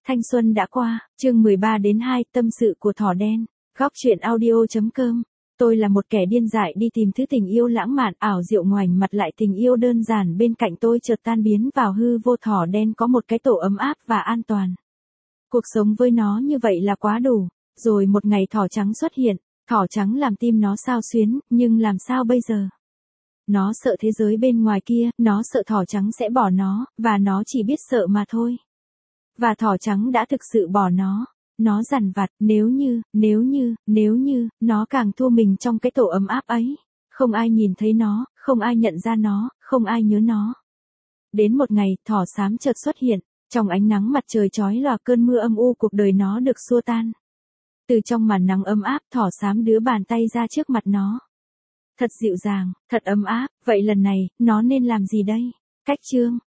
Thanh xuân đã qua, chương 13 đến 2, tâm sự của thỏ đen. Góc truyện audio.com. Tôi là một kẻ điên dại đi tìm thứ tình yêu lãng mạn ảo diệu, ngoảnh mặt lại tình yêu đơn giản bên cạnh tôi chợt tan biến vào hư vô. Thỏ đen có một cái tổ ấm áp và an toàn. Cuộc sống với nó như vậy là quá đủ. Rồi một ngày thỏ trắng xuất hiện, thỏ trắng làm tim nó xao xuyến, nhưng làm sao bây giờ? Nó sợ thế giới bên ngoài kia, nó sợ thỏ trắng sẽ bỏ nó, và nó chỉ biết sợ mà thôi. Và thỏ trắng đã thực sự bỏ nó. Nó dằn vặt, nếu như, nó càng thua mình trong cái tổ ấm áp ấy. Không ai nhìn thấy nó, không ai nhận ra nó, không ai nhớ nó. Đến một ngày, thỏ xám chợt xuất hiện, trong ánh nắng mặt trời chói lòa, cơn mưa âm u cuộc đời nó được xua tan. Từ trong màn nắng ấm áp, thỏ xám đưa bàn tay ra trước mặt nó. Thật dịu dàng, thật ấm áp, vậy lần này, nó nên làm gì đây? Cách chương.